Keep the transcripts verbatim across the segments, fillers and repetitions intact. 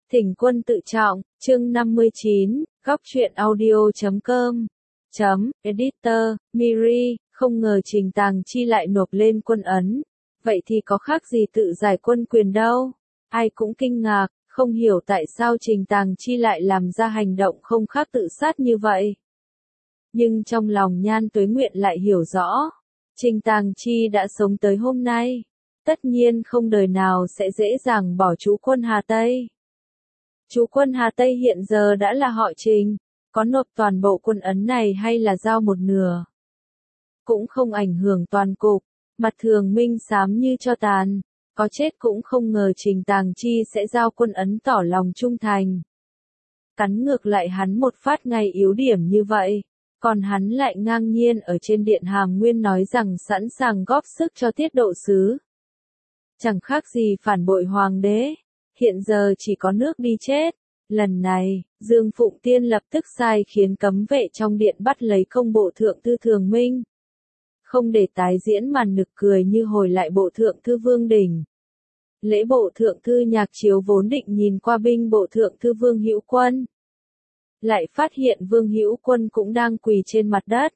Thỉnh quân tự trọng, chương năm mươi chín, góc truyện audio chấm com, chấm, editor, Miri, không ngờ Trình Tàng Chi lại nộp lên quân ấn. Vậy thì có khác gì tự giải quân quyền đâu. Ai cũng kinh ngạc, không hiểu tại sao Trình Tàng Chi lại làm ra hành động không khác tự sát như vậy. Nhưng trong lòng Nhan Tuế Nguyện lại hiểu rõ, Trình Tàng Chi đã sống tới hôm nay, tất nhiên không đời nào sẽ dễ dàng bỏ chú quân Hà Tây. Chú quân Hà Tây hiện giờ đã là họ Trình, có nộp toàn bộ quân ấn này hay là giao một nửa, cũng không ảnh hưởng toàn cục, mặt thường minh xám như cho tàn, có chết cũng không ngờ Trình Tàng Chi sẽ giao quân ấn tỏ lòng trung thành. Cắn ngược lại hắn một phát ngay yếu điểm như vậy, còn hắn lại ngang nhiên ở trên điện Hàm Nguyên nói rằng sẵn sàng góp sức cho Tiết Độ Sứ. Chẳng khác gì phản bội hoàng đế, hiện giờ chỉ có nước đi chết. Lần này, Dương Phụng Tiên lập tức sai khiến cấm vệ trong điện bắt lấy công bộ thượng thư Thường Minh. Không để tái diễn màn nực cười như hồi lại bộ thượng thư Vương Đình. Lễ bộ thượng thư Nhạc Chiếu vốn định nhìn qua binh bộ thượng thư Vương Hữu Quân, lại phát hiện Vương Hữu Quân cũng đang quỳ trên mặt đất.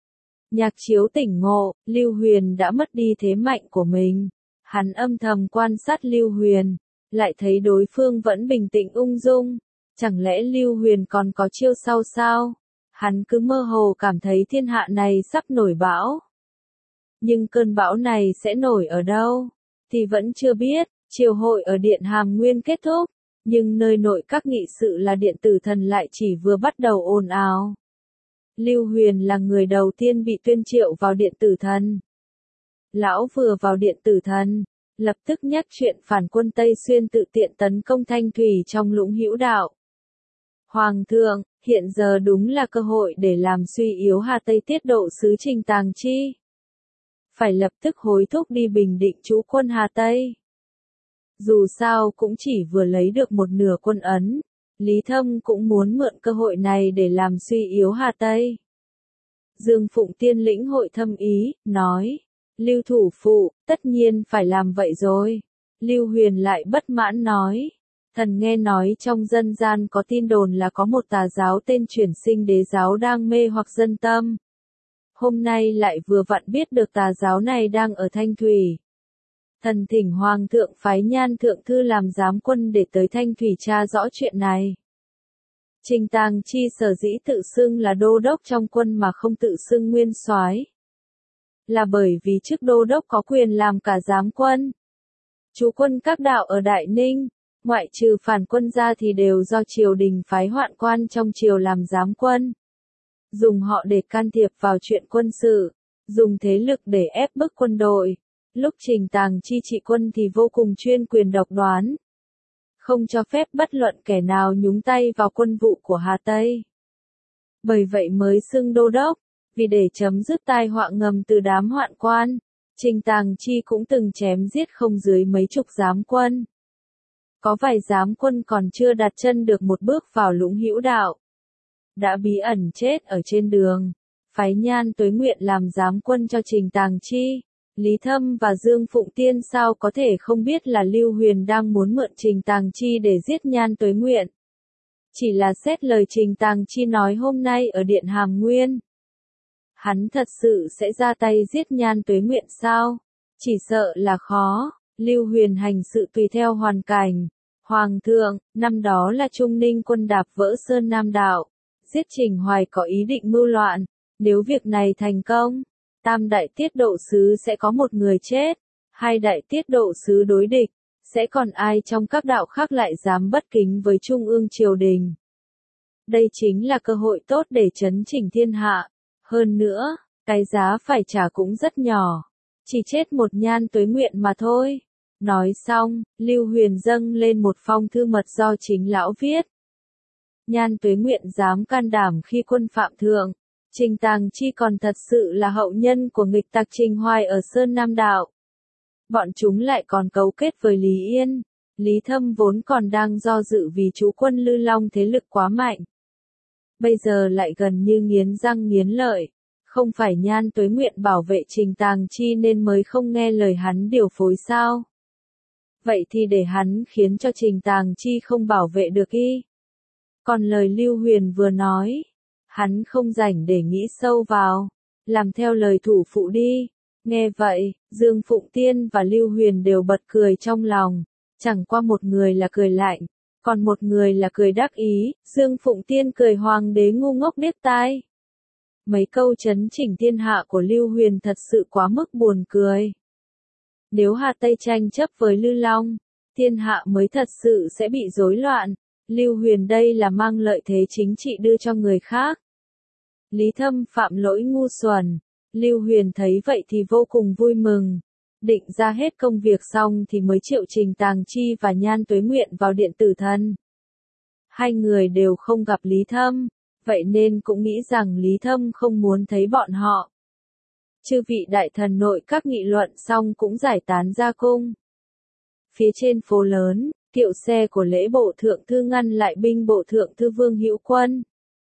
Nhạc Chiếu tỉnh ngộ, Lưu Huyền đã mất đi thế mạnh của mình. Hắn âm thầm quan sát Lưu Huyền, lại thấy đối phương vẫn bình tĩnh ung dung. Chẳng lẽ Lưu Huyền còn có chiêu sau sao? Hắn cứ mơ hồ cảm thấy thiên hạ này sắp nổi bão. Nhưng cơn bão này sẽ nổi ở đâu? Thì vẫn chưa biết. Triều hội ở điện Hàm Nguyên kết thúc, nhưng nơi nội các nghị sự là điện Tử Thần lại chỉ vừa bắt đầu ồn ào. Lưu Huyền là người đầu tiên bị tuyên triệu vào điện Tử Thần. Lão vừa vào điện Tử Thần, lập tức nhắc chuyện phản quân Tây Xuyên tự tiện tấn công Thanh Thủy trong Lũng Hữu Đạo. Hoàng thượng, hiện giờ đúng là cơ hội để làm suy yếu Hà Tây Tiết Độ Sứ Trình Tàng Chi. Phải lập tức hối thúc đi bình định chú quân Hà Tây. Dù sao cũng chỉ vừa lấy được một nửa quân ấn, Lý Thâm cũng muốn mượn cơ hội này để làm suy yếu Hà Tây. Dương Phụng Tiên lĩnh hội thâm ý, nói, Lưu thủ phụ, tất nhiên phải làm vậy rồi. Lưu Huyền lại bất mãn nói, thần nghe nói trong dân gian có tin đồn là có một tà giáo tên Chuyển Sinh Đế giáo đang mê hoặc dân tâm. Hôm nay lại vừa vặn biết được tà giáo này đang ở Thanh Thủy. Thần thỉnh Hoàng thượng phái Nhan thượng thư làm giám quân để tới Thanh Thủy tra rõ chuyện này. Trình Tàng Chi sở dĩ tự xưng là đô đốc trong quân mà không tự xưng nguyên soái, là bởi vì chức đô đốc có quyền làm cả giám quân. Chú quân các đạo ở Đại Ninh, ngoại trừ phản quân ra thì đều do triều đình phái hoạn quan trong triều làm giám quân. Dùng họ để can thiệp vào chuyện quân sự, dùng thế lực để ép bức quân đội. Lúc Trình Tàng Chi trị quân thì vô cùng chuyên quyền độc đoán, không cho phép bất luận kẻ nào nhúng tay vào quân vụ của Hà Tây. Bởi vậy mới xưng đô đốc, vì để chấm dứt tai họa ngầm từ đám hoạn quan, Trình Tàng Chi cũng từng chém giết không dưới mấy chục giám quân. Có vài giám quân còn chưa đặt chân được một bước vào Lũng Hữu Đạo, đã bí ẩn chết ở trên đường. Phái Nhan Tuế Nguyện làm giám quân cho Trình Tàng Chi. Lý Thâm và Dương Phụng Tiên sao có thể không biết là Lưu Huyền đang muốn mượn Trình Tàng Chi để giết Nhan Tuế Nguyện. Chỉ là xét lời Trình Tàng Chi nói hôm nay ở điện Hàm Nguyên, hắn thật sự sẽ ra tay giết Nhan Tuế Nguyện sao? Chỉ sợ là khó. Lưu Huyền hành sự tùy theo hoàn cảnh. Hoàng thượng, năm đó là Trung Ninh quân đạp vỡ Sơn Nam Đạo, giết Trình Hoài có ý định mưu loạn. Nếu việc này thành công, Tam đại tiết độ sứ sẽ có một người chết, hai đại tiết độ sứ đối địch, sẽ còn ai trong các đạo khác lại dám bất kính với Trung ương triều đình. Đây chính là cơ hội tốt để chấn chỉnh thiên hạ. Hơn nữa, cái giá phải trả cũng rất nhỏ, chỉ chết một Nhan Tuế Nguyện mà thôi. Nói xong, Lưu Huyền dâng lên một phong thư mật do chính lão viết. Nhan Tuế Nguyện dám can đảm khi quân phạm thượng. Trình Tàng Chi còn thật sự là hậu nhân của nghịch tặc Trình Hoài ở Sơn Nam Đạo. Bọn chúng lại còn cấu kết với Lý Yên. Lý Thâm vốn còn đang do dự vì chú quân Lư Long thế lực quá mạnh. Bây giờ lại gần như nghiến răng nghiến lợi. Không phải Nhan Tuế Nguyện bảo vệ Trình Tàng Chi nên mới không nghe lời hắn điều phối sao? vậy thì để hắn khiến cho Trình Tàng Chi không bảo vệ được y. Còn lời Lưu Huyền vừa nói, hắn không rảnh để nghĩ sâu vào, làm theo lời thủ phụ đi. Nghe vậy, Dương Phụng Tiên và Lưu Huyền đều bật cười trong lòng, chẳng qua một người là cười lạnh, còn một người là cười đắc ý. Dương Phụng Tiên cười hoàng đế ngu ngốc điếc tai. Mấy câu chấn chỉnh thiên hạ của Lưu Huyền thật sự quá mức buồn cười. Nếu Hà Tây tranh chấp với Lư Long, thiên hạ mới thật sự sẽ bị rối loạn. Lưu Huyền đây là mang lợi thế chính trị đưa cho người khác. Lý Thâm phạm lỗi ngu xuẩn, Lưu Huyền thấy vậy thì vô cùng vui mừng. Định ra hết công việc xong thì mới triệu Trình Tàng Chi và Nhan Tuế Nguyện vào điện tử thần. Hai người đều không gặp Lý Thâm, vậy nên cũng nghĩ rằng Lý Thâm không muốn thấy bọn họ. Chư vị đại thần nội các nghị luận xong cũng giải tán ra cung. Phía trên phố lớn, kiệu xe của lễ bộ thượng thư ngăn lại binh bộ thượng thư Vương Hữu Quân.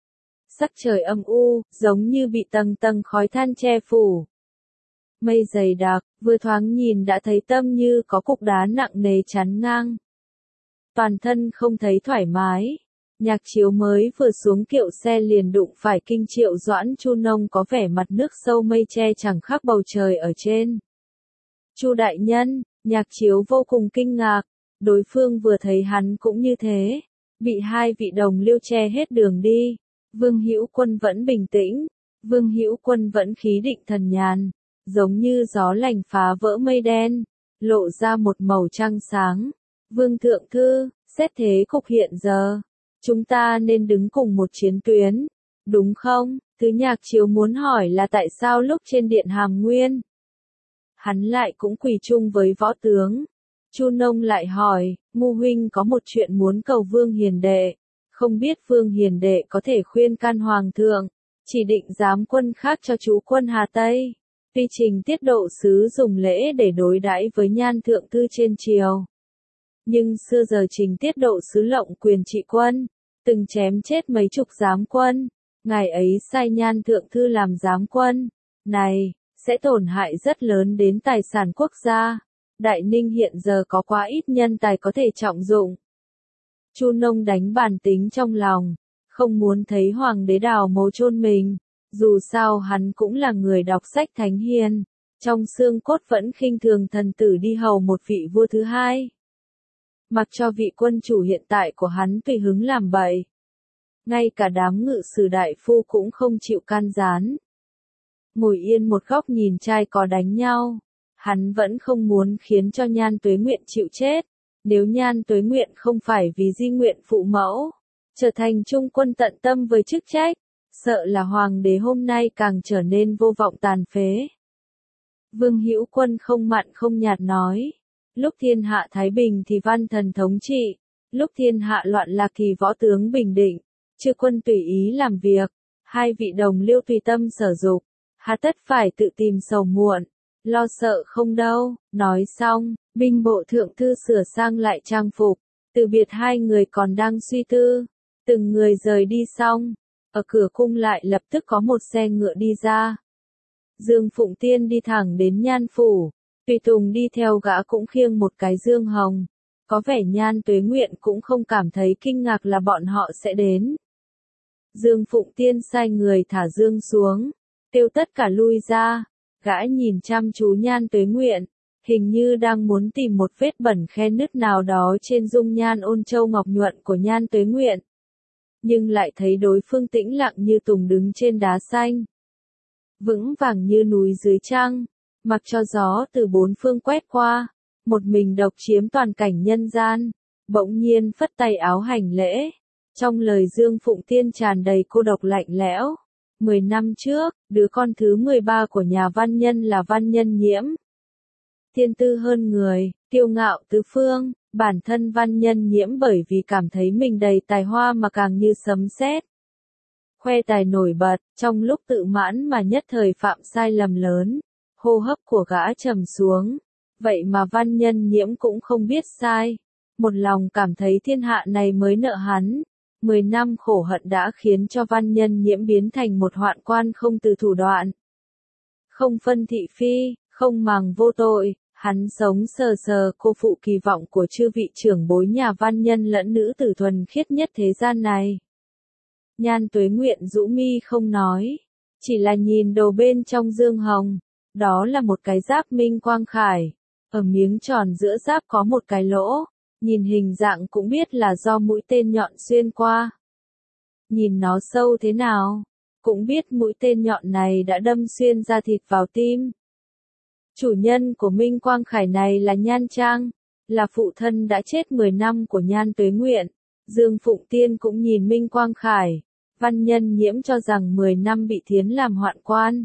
Sắc trời âm u, giống như bị tầng tầng khói than che phủ. Mây dày đặc, vừa thoáng nhìn đã thấy tâm như có cục đá nặng nề chắn ngang. Toàn thân không thấy thoải mái. Nhạc Chiếu mới vừa xuống kiệu xe liền đụng phải Kinh Triệu Doãn Chu Nông có vẻ mặt nước sâu mây che chẳng khác bầu trời ở trên. Chu đại nhân, Nhạc Chiếu vô cùng kinh ngạc, đối phương vừa thấy hắn cũng như thế, bị hai vị đồng liêu che hết đường đi. Vương Hữu Quân vẫn bình tĩnh, Vương Hữu Quân vẫn khí định thần nhàn, giống như gió lành phá vỡ mây đen, lộ ra một màu trăng sáng. Vương thượng thư, xét thế cục hiện giờ, chúng ta nên đứng cùng một chiến tuyến, đúng không? Thứ Nhạc Chiếu muốn hỏi là tại sao lúc trên điện Hàm Nguyên, hắn lại cũng quỳ chung với võ tướng. Chu Nông lại hỏi, Ngu huynh có một chuyện muốn cầu Vương Hiền đệ, không biết Vương Hiền đệ có thể khuyên can hoàng thượng, chỉ định giám quân khác cho chú quân Hà Tây. Tuy Trình Tiết Độ sứ dùng lễ để đối đãi với Nhan thượng thư trên triều, nhưng xưa giờ Trình Tiết Độ sứ lộng quyền trị quân, từng chém chết mấy chục giám quân, ngài ấy sai Nhan thượng thư làm giám quân, này sẽ tổn hại rất lớn đến tài sản quốc gia. Đại Ninh hiện giờ có quá ít nhân tài có thể trọng dụng. Chu Nông đánh bàn tính trong lòng, không muốn thấy hoàng đế đào mồ chôn mình, dù sao hắn cũng là người đọc sách thánh hiền, trong xương cốt vẫn khinh thường thần tử đi hầu một vị vua thứ hai. Mặc cho vị quân chủ hiện tại của hắn tùy hứng làm bậy, ngay cả đám ngự sử đại phu cũng không chịu can gián. Ngồi yên một góc nhìn trai có đánh nhau, hắn vẫn không muốn khiến cho Nhan Tuế Nguyện chịu chết. Nếu Nhan Tuế Nguyện không phải vì di nguyện phụ mẫu, trở thành trung quân tận tâm với chức trách, sợ là hoàng đế hôm nay càng trở nên vô vọng tàn phế. Vương Hữu Quân không mặn không nhạt nói, lúc thiên hạ thái bình thì văn thần thống trị, lúc thiên hạ loạn lạc thì võ tướng bình định, chư quân tùy ý làm việc, hai vị đồng liêu tùy tâm sở dục, hà tất phải tự tìm sầu muộn, lo sợ không đâu. Nói xong, binh bộ thượng thư sửa sang lại trang phục, từ biệt hai người còn đang suy tư, từng người rời đi xong, ở cửa cung lại lập tức có một xe ngựa đi ra. Dương Phụng Tiên đi thẳng đến Nhan phủ, tùy tùng đi theo gã cũng khiêng một cái dương hồng, có vẻ Nhan Tuế Nguyện cũng không cảm thấy kinh ngạc là bọn họ sẽ đến. Dương Phụng Tiên sai người thả dương xuống, kêu tất cả lui ra, gã nhìn chăm chú Nhan Tuế Nguyện, hình như đang muốn tìm một vết bẩn khe nứt nào đó trên dung nhan ôn châu ngọc nhuận của Nhan Tuế Nguyện. Nhưng lại thấy đối phương tĩnh lặng như tùng đứng trên đá xanh, vững vàng như núi dưới trăng, mặc cho gió từ bốn phương quét qua, một mình độc chiếm toàn cảnh nhân gian, bỗng nhiên phất tay áo hành lễ. Trong lời Dương Phụng Tiên tràn đầy cô độc lạnh lẽo. Mười năm trước, đứa con thứ mười ba của nhà văn nhân là Văn Nhân Nhiễm. Thiên tư hơn người, kiêu ngạo tứ phương, bản thân Văn Nhân Nhiễm bởi vì cảm thấy mình đầy tài hoa mà càng như sấm sét. Khoe tài nổi bật, trong lúc tự mãn mà nhất thời phạm sai lầm lớn, hô hấp của gã trầm xuống. Vậy mà Văn Nhân Nhiễm cũng không biết sai, một lòng cảm thấy thiên hạ này mới nợ hắn. Mười năm khổ hận đã khiến cho Văn Nhân Nhiễm biến thành một hoạn quan không từ thủ đoạn. Không phân thị phi, không màng vô tội, Hắn sống sờ sờ cô phụ kỳ vọng của chư vị trưởng bối nhà văn nhân lẫn nữ tử thuần khiết nhất thế gian này. Nhan Tuế Nguyện rũ mi không nói, chỉ là nhìn đồ bên trong dương hồng. Đó là một cái giáp minh quang khải. Ở miếng tròn giữa giáp có một cái lỗ, nhìn hình dạng cũng biết là do mũi tên nhọn xuyên qua. Nhìn nó sâu thế nào, cũng biết mũi tên nhọn này đã đâm xuyên ra thịt vào tim. Chủ nhân của minh quang khải này là Nhan Trang, là phụ thân đã chết mười năm của Nhan Tuế Nguyện. Dương Phụng Tiên cũng nhìn minh quang khải, văn nhân Nhiễm cho rằng mười năm bị thiến làm hoạn quan.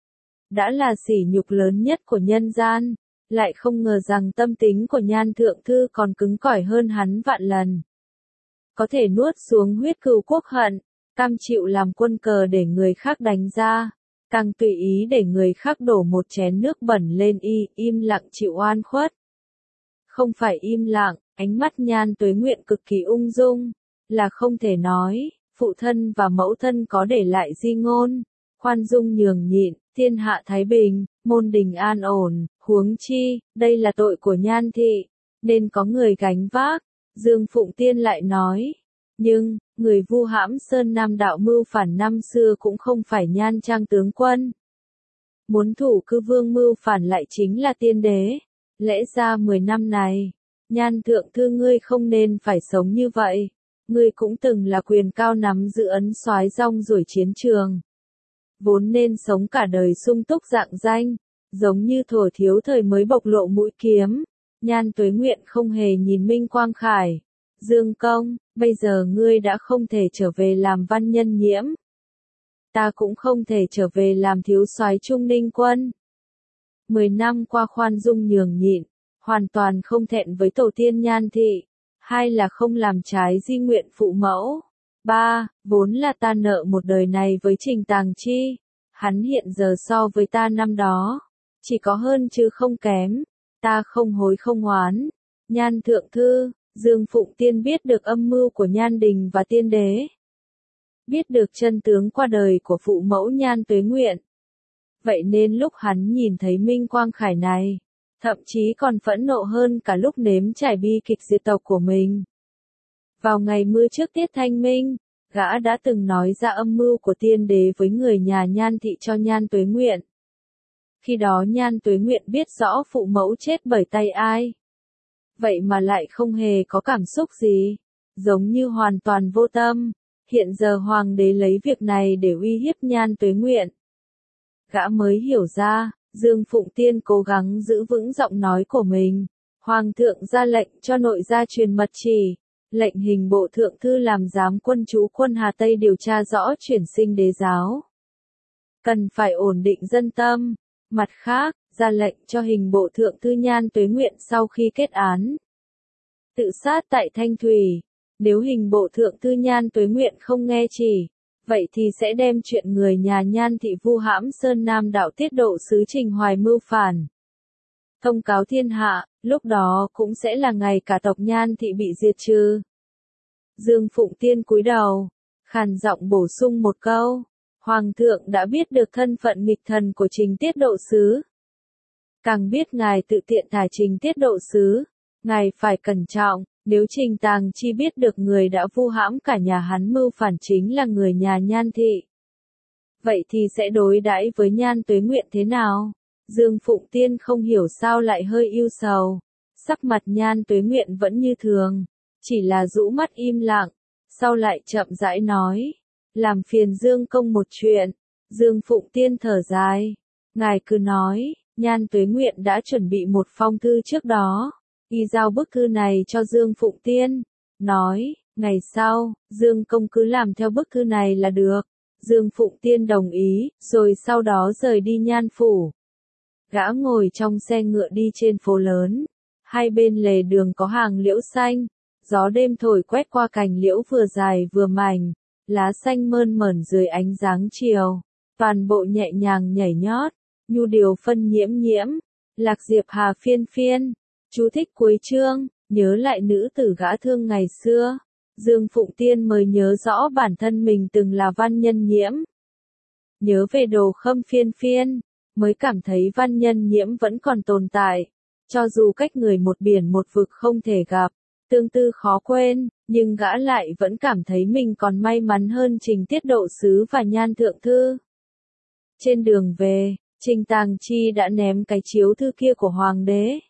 Đã là sỉ nhục lớn nhất của nhân gian, lại không ngờ rằng tâm tính của Nhan Thượng Thư còn cứng cỏi hơn hắn vạn lần. Có thể nuốt xuống huyết cừu quốc hận, cam chịu làm quân cờ để người khác đánh ra, càng tùy ý để người khác đổ một chén nước bẩn lên y, im lặng chịu oan khuất. Không phải im lặng, ánh mắt Nhan Tuế Nguyện cực kỳ ung dung, là không thể nói, phụ thân và mẫu thân có để lại di ngôn, khoan dung nhường nhịn, thiên hạ thái bình, môn đình an ổn, huống chi, đây là tội của Nhan thị, nên có người gánh vác. Dương Phụng Tiên lại nói, nhưng, người vu hãm Sơn Nam đạo mưu phản năm xưa cũng không phải Nhan Trang tướng quân. Muốn thủ cư vương mưu phản lại chính là tiên đế. Lẽ ra mười năm này, Nhan Thượng Thư ngươi không nên phải sống như vậy. Ngươi cũng từng là quyền cao nắm giữ ấn soái rong ruổi chiến trường. Vốn nên sống cả đời sung túc rạng danh, giống như Thổ Thiếu thời mới bộc lộ mũi kiếm. Nhan Tuế Nguyện không hề nhìn minh quang khải. Dương công, bây giờ ngươi đã không thể trở về làm văn nhân Nhiễm. Ta cũng không thể trở về làm thiếu soái Trung Ninh quân. Mười năm qua khoan dung nhường nhịn, hoàn toàn không thẹn với tổ tiên Nhan thị. Hai là không làm trái di nguyện phụ mẫu. Ba, vốn là ta nợ một đời này với Trình Tàng Chi. Hắn hiện giờ so với ta năm đó, chỉ có hơn chứ không kém. Ta không hối không oán. Nhan Thượng Thư, Dương Phụng Tiên biết được âm mưu của Nhan Đình và tiên đế. Biết được chân tướng qua đời của phụ mẫu Nhan Tuế Nguyện. Vậy nên lúc hắn nhìn thấy minh quang khải này, thậm chí còn phẫn nộ hơn cả lúc nếm trải bi kịch diệt tộc của mình. Vào ngày mưa trước tiết thanh minh, gã đã từng nói ra âm mưu của tiên đế với người nhà Nhan thị cho Nhan Tuế Nguyện. Khi đó Nhan Tuế Nguyện biết rõ phụ mẫu chết bởi tay ai. Vậy mà lại không hề có cảm xúc gì, giống như hoàn toàn vô tâm. Hiện giờ hoàng đế lấy việc này để uy hiếp Nhan Tuế Nguyện. Gã mới hiểu ra, Dương Phụng Tiên cố gắng giữ vững giọng nói của mình. Hoàng thượng ra lệnh cho nội gia truyền mật chỉ, lệnh hình bộ thượng thư làm giám quân trú quân Hà Tây điều tra rõ chuyển sinh đế giáo. Cần phải ổn định dân tâm. Mặt khác, ra lệnh cho hình bộ thượng thư Nhan Tuế Nguyện sau khi kết án tự sát tại Thanh Thủy. Nếu hình bộ thượng thư Nhan Tuế Nguyện không nghe chỉ, vậy thì sẽ đem chuyện người nhà Nhan thị vu hãm Sơn Nam đạo tiết độ sứ Trình Hoài mưu phản. Thông cáo thiên hạ, lúc đó cũng sẽ là ngày cả tộc Nhan thị bị diệt trừ. Dương Phụng Tiên cúi đầu, khàn giọng bổ sung một câu. Hoàng thượng đã biết được thân phận nghịch thần của Trình tiết độ sứ. Càng biết ngài tự tiện thả Trình tiết độ sứ, ngài phải cẩn trọng. Nếu Trình Tàng Chi biết được người đã vu hãm cả nhà hắn mưu phản chính là người nhà Nhan thị, vậy thì sẽ đối đãi với Nhan Tuế Nguyện thế nào? Dương Phụng Tiên không hiểu sao lại hơi ưu sầu. Sắc mặt Nhan Tuế Nguyện vẫn như thường, chỉ là rũ mắt im lặng, sau lại chậm rãi nói, làm phiền Dương công một chuyện. Dương Phụng Tiên thở dài, ngài cứ nói. Nhan Tuế Nguyện đã chuẩn bị một phong thư trước đó. Y giao bức thư này cho Dương Phụng Tiên, nói, ngày sau, Dương công cứ làm theo bức thư này là được. Dương Phụng Tiên đồng ý, rồi sau đó rời đi Nhan phủ. Gã ngồi trong xe ngựa đi trên phố lớn, hai bên lề đường có hàng liễu xanh, gió đêm thổi quét qua cành liễu vừa dài vừa mảnh, lá xanh mơn mởn dưới ánh dáng chiều, toàn bộ nhẹ nhàng nhảy nhót, nhu điều phân nhiễm nhiễm, lạc diệp hà phiên phiên. Chú thích cuối chương, nhớ lại nữ tử gã thương ngày xưa. Dương Phụng Tiên mới nhớ rõ bản thân mình từng là văn nhân Nhiễm. Nhớ về đồ khâm phiên phiên, mới cảm thấy văn nhân Nhiễm vẫn còn tồn tại. Cho dù cách người một biển một vực không thể gặp, tương tư khó quên, nhưng gã lại vẫn cảm thấy mình còn may mắn hơn Trình Tiết Độ Sứ và Nhan Thượng Thư. Trên đường về, Trình Tàng Chi đã ném cái chiếu thư kia của Hoàng đế.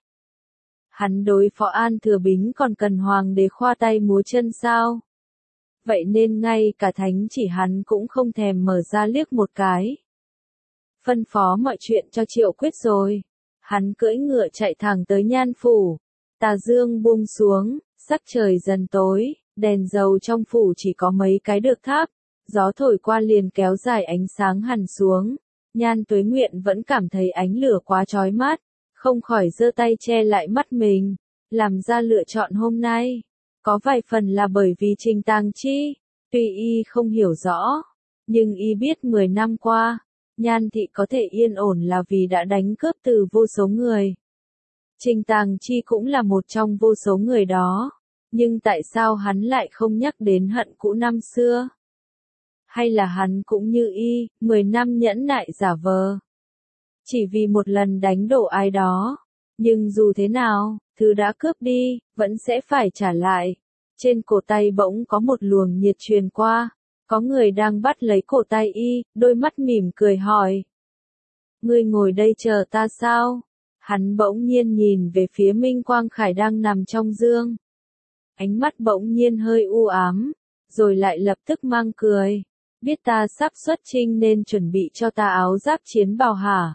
Hắn đối phó An Thừa Bính còn cần Hoàng đế khoa tay múa chân sao? Vậy nên ngay cả thánh chỉ hắn cũng không thèm mở ra liếc một cái. Phân phó mọi chuyện cho Triệu Quyết rồi. Hắn cưỡi ngựa chạy thẳng tới Nhan phủ. Tà dương buông xuống, sắc trời dần tối, đèn dầu trong phủ chỉ có mấy cái được thắp. Gió thổi qua liền kéo dài ánh sáng hằn xuống. Nhan Tuế Nguyện vẫn cảm thấy ánh lửa quá chói mắt, không khỏi giơ tay che lại mắt mình, làm ra lựa chọn hôm nay. Có vài phần là bởi vì Trình Tàng Chi, tuy y không hiểu rõ, nhưng y biết mười năm qua, Nhan thị có thể yên ổn là vì đã đánh cướp từ vô số người. Trình Tàng Chi cũng là một trong vô số người đó, nhưng tại sao hắn lại không nhắc đến hận cũ năm xưa? Hay là hắn cũng như y, mười năm nhẫn nại giả vờ? Chỉ vì một lần đánh đổ ai đó. Nhưng dù thế nào, thứ đã cướp đi, vẫn sẽ phải trả lại. Trên cổ tay bỗng có một luồng nhiệt truyền qua. Có người đang bắt lấy cổ tay y, đôi mắt mỉm cười hỏi. Ngươi ngồi đây chờ ta sao? Hắn bỗng nhiên nhìn về phía Minh Quang Khải đang nằm trong giường. Ánh mắt bỗng nhiên hơi u ám, rồi lại lập tức mang cười. Biết ta sắp xuất chinh nên chuẩn bị cho ta áo giáp chiến bào hả?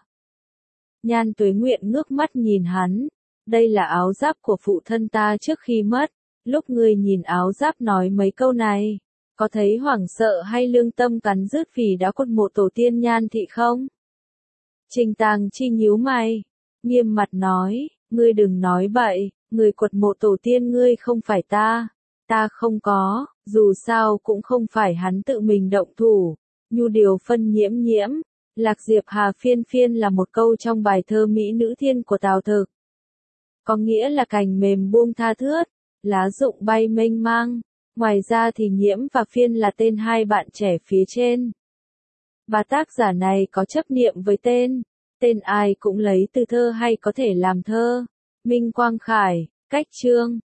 Nhan Tuế Nguyện ngước mắt nhìn hắn. Đây là áo giáp của phụ thân ta trước khi mất. Lúc ngươi nhìn áo giáp nói mấy câu này, có thấy hoảng sợ hay lương tâm cắn rứt vì đã quật mộ tổ tiên Nhan thị không? Trình Tàng Chi nhíu mày, nghiêm mặt nói, ngươi đừng nói bậy, người quật mộ tổ tiên ngươi không phải ta. Ta không có, dù sao cũng không phải hắn tự mình động thủ. Nhu điều phân nhiễm nhiễm, lạc diệp hà phiên phiên là một câu trong bài thơ Mỹ Nữ Thiên của Tào Thực. Có nghĩa là cành mềm buông tha thướt, lá rụng bay mênh mang. Ngoài ra thì nhiễm và phiên là tên hai bạn trẻ phía trên. Bà tác giả này có chấp niệm với tên. Tên ai cũng lấy từ thơ hay có thể làm thơ. Minh Quang Khải, cách chương.